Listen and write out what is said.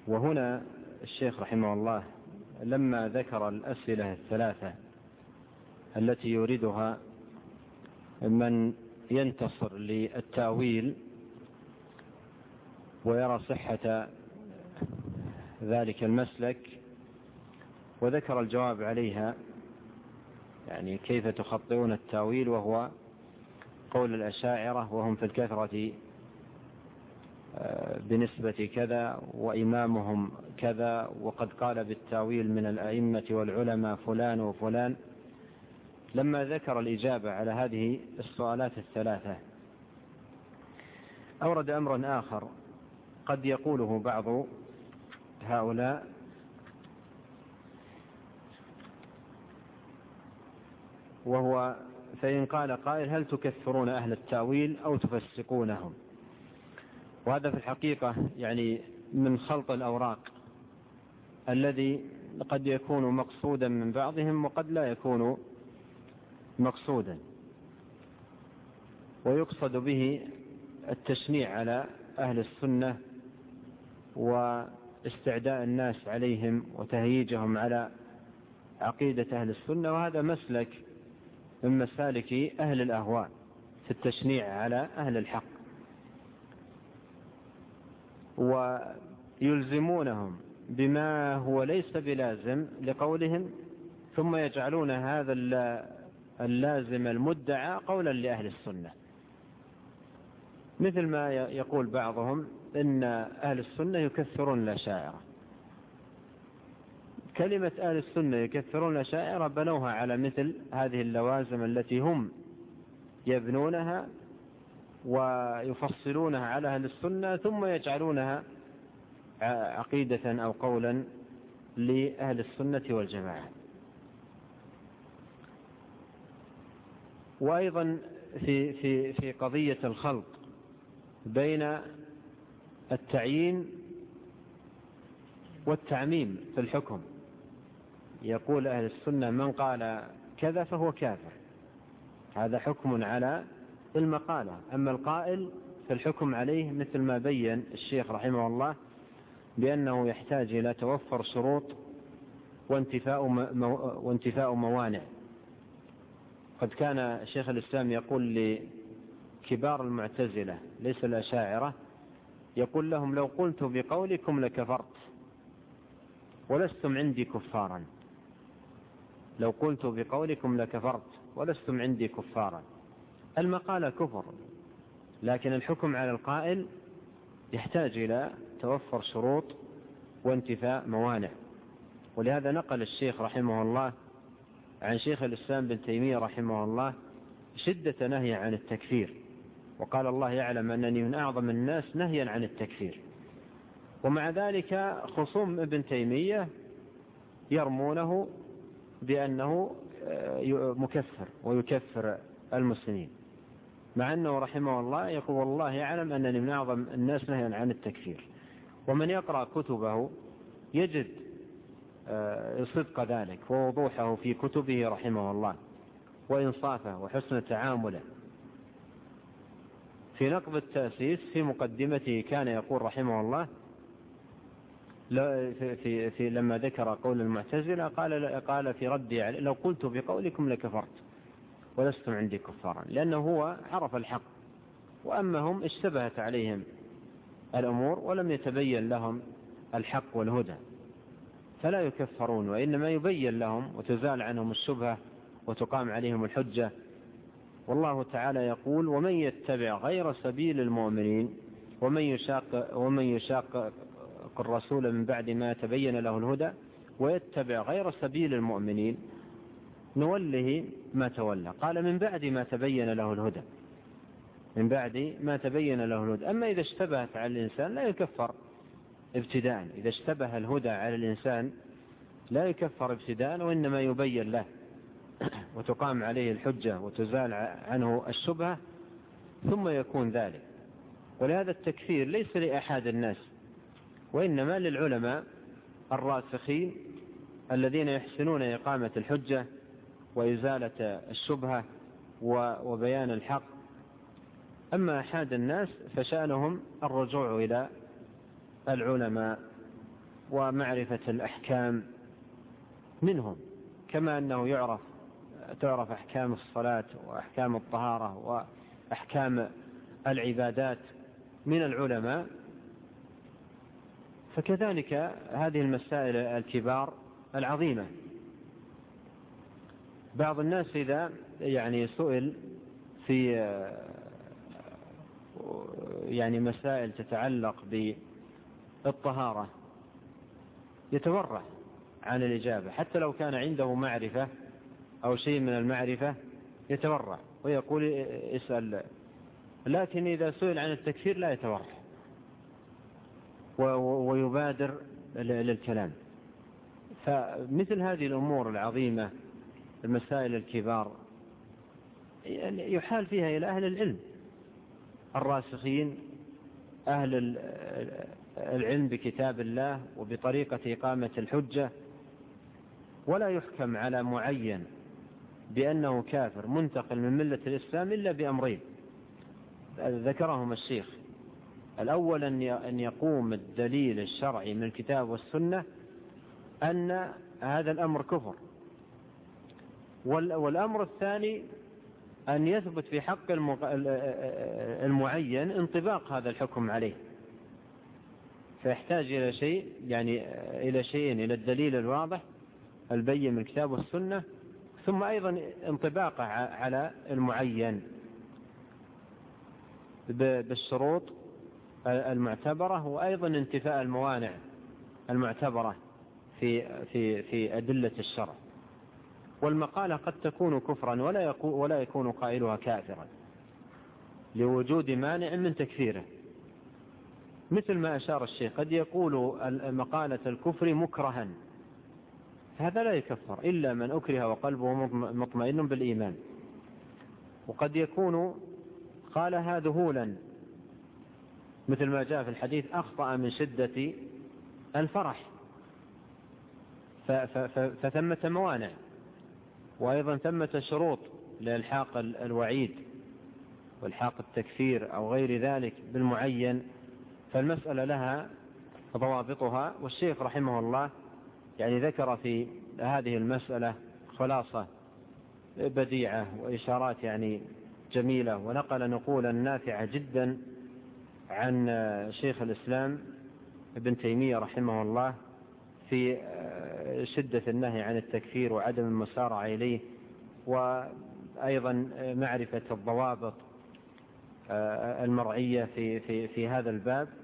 وهنا الشيخ رحمه الله لما ذكر الأسئلة الثلاثة التي يريدها من ينتصر للتأويل ويرى صحة ذلك المسلك، وذكر الجواب عليها، يعني كيف تخطئون التأويل، وهو قول الأشاعرة وهم في الكثرة بنسبة كذا وإمامهم كذا، وقد قال بالتأويل من الأئمة والعلماء فلان وفلان. لما ذكر الإجابة على هذه السؤالات الثلاثة أورد أمرا آخر قد يقوله بعض هؤلاء، وهو فإن قال قائل هل تكثرون أهل التأويل أو تفسقونهم؟ وهذا في الحقيقة يعني من خلط الأوراق الذي قد يكون مقصودا من بعضهم وقد لا يكون مقصودا، ويقصد به التشنيع على أهل السنة واستعداء الناس عليهم وتهييجهم على عقيدة أهل السنة، وهذا مسلك من مسالك أهل الأهواء في التشنيع على أهل الحق، ويلزمونهم بما هو ليس بلازم لقولهم، ثم يجعلون هذا اللازم المدعى قولا لأهل السنة، مثل ما يقول بعضهم إن أهل السنة يكثرون الأشاعرة. كلمة أهل السنة يكثرون الأشاعرة بنوها على مثل هذه اللوازم التي هم يبنونها ويفصلونها على أهل السنة، ثم يجعلونها عقيدة أو قولا لأهل السنة والجماعة. وأيضا في قضية الخلط بين التعيين والتعميم في الحكم، يقول أهل السنة من قال كذا فهو كافر، هذا حكم على المقالة، أما القائل فالحكم عليه مثل ما بين الشيخ رحمه الله بأنه يحتاج إلى توفر شروط وانتفاء موانع. قد كان شيخ الإسلام يقول لكبار المعتزلة ليس الأشاعرة، يقول لهم لو قلت بقولكم لكفرت ولستم عندي كفارا، لو قلت بقولكم لكفرت ولستم عندي كفارا. المقالة كفر، لكن الحكم على القائل يحتاج إلى توفر شروط وانتفاء موانع. ولهذا نقل الشيخ رحمه الله عن شيخ الإسلام بن تيمية رحمه الله شدة نهي عن التكفير، وقال الله يعلم أنني من أعظم الناس نهيا عن التكفير. ومع ذلك خصوم ابن تيمية يرمونه بأنه مكفر ويكفر المسلمين، مع أنه رحمه الله يقول والله يعلم أنني من أعظم الناس نهيا عن التكفير. ومن يقرأ كتبه يجد صدق ذلك ووضوحه في كتبه رحمه الله وإنصافه وحسن تعامله. في نقض التأسيس في مقدمته كان يقول رحمه الله لما ذكر قول المعتزلة قال في ردي عليه لو قلت بقولكم لكفرت ولستم عندي كفارا، لأنه هو عرف الحق، وأما هم اشتبهت عليهم الأمور ولم يتبين لهم الحق والهدى، فلا يكفرون، وإنما يبين لهم وتزال عنهم الشبهة وتقام عليهم الحجة. والله تعالى يقول ومن يتبع غير سبيل المؤمنين ومن يشاق الرسول من بعد ما تبين له الهدى ويتبع غير سبيل المؤمنين نوله ما تولى. قال من بعد ما تبين له الهدى، من بعد ما تبين له الهدى. أما إذا اشتبهت على الإنسان لا يكفر ابتداء، إذا اشتبه الهدى على الإنسان لا يكفر ابتداء، وإنما يبين له وتقام عليه الحجة وتزال عنه الشبهة ثم يكون ذلك. ولهذا التكفير ليس لأحد الناس، وإنما للعلماء الراسخين الذين يحسنون إقامة الحجة وإزالة الشبهة وبيان الحق. أما أحد الناس فشأنهم الرجوع إلى العلماء ومعرفة الأحكام منهم، كما أنه تعرف أحكام الصلاة وأحكام الطهارة وأحكام العبادات من العلماء، فكذلك هذه المسائل الكبار العظيمة. بعض الناس إذا سئل في مسائل تتعلق بالطهارة يتورع عن الإجابة، حتى لو كان عنده معرفة أو شيء من المعرفة يتورع ويقول اسأل. لكن إذا سئل عن التكفير لا يتورع ويبادر للكلام. فمثل هذه الأمور العظيمة، المسائل الكبار، يحال فيها إلى أهل العلم الراسخين، أهل العلم بكتاب الله وبطريقة إقامة الحجة، ولا يحكم على معين بأنه كافر منتقل من ملة الإسلام إلا بأمرين ذكرهم الشيخ. الأول أن يقوم الدليل الشرعي من الكتاب والسنة أن هذا الأمر كفر، والأمر الثاني أن يثبت في حق المعين انطباق هذا الحكم عليه، فيحتاج إلى شيء إلى الدليل الواضح البين من الكتاب والسنة، ثم أيضا انطباقه على المعين بالشروط المعتبرة، وأيضا انتفاء الموانع المعتبرة في أدلة الشرع. والمقالة قد تكون كفرا ولا يكون قائلها كافرا لوجود مانع من تكفيره، مثل ما أشار الشيخ. قد يقول مقالة الكفر مكرها، هذا لا يكفر إلا من أكره وقلبه مطمئن بالإيمان. وقد يكون قالها ذهولا، مثل ما جاء في الحديث أخطأ من شدة الفرح، فثمة موانع، وأيضا ثمة شروط لإلحاق الوعيد والحاق التكفير أو غير ذلك بالمعين. فالمسألة لها ضوابطها، والشيخ رحمه الله ذكر في هذه المسألة خلاصة بديعة وإشارات جميلة، ونقل نقولا نافعة جدا عن شيخ الإسلام ابن تيمية رحمه الله في شدة النهي عن التكفير وعدم المسارعة إليه، وأيضا معرفة الضوابط المرعية في هذا الباب.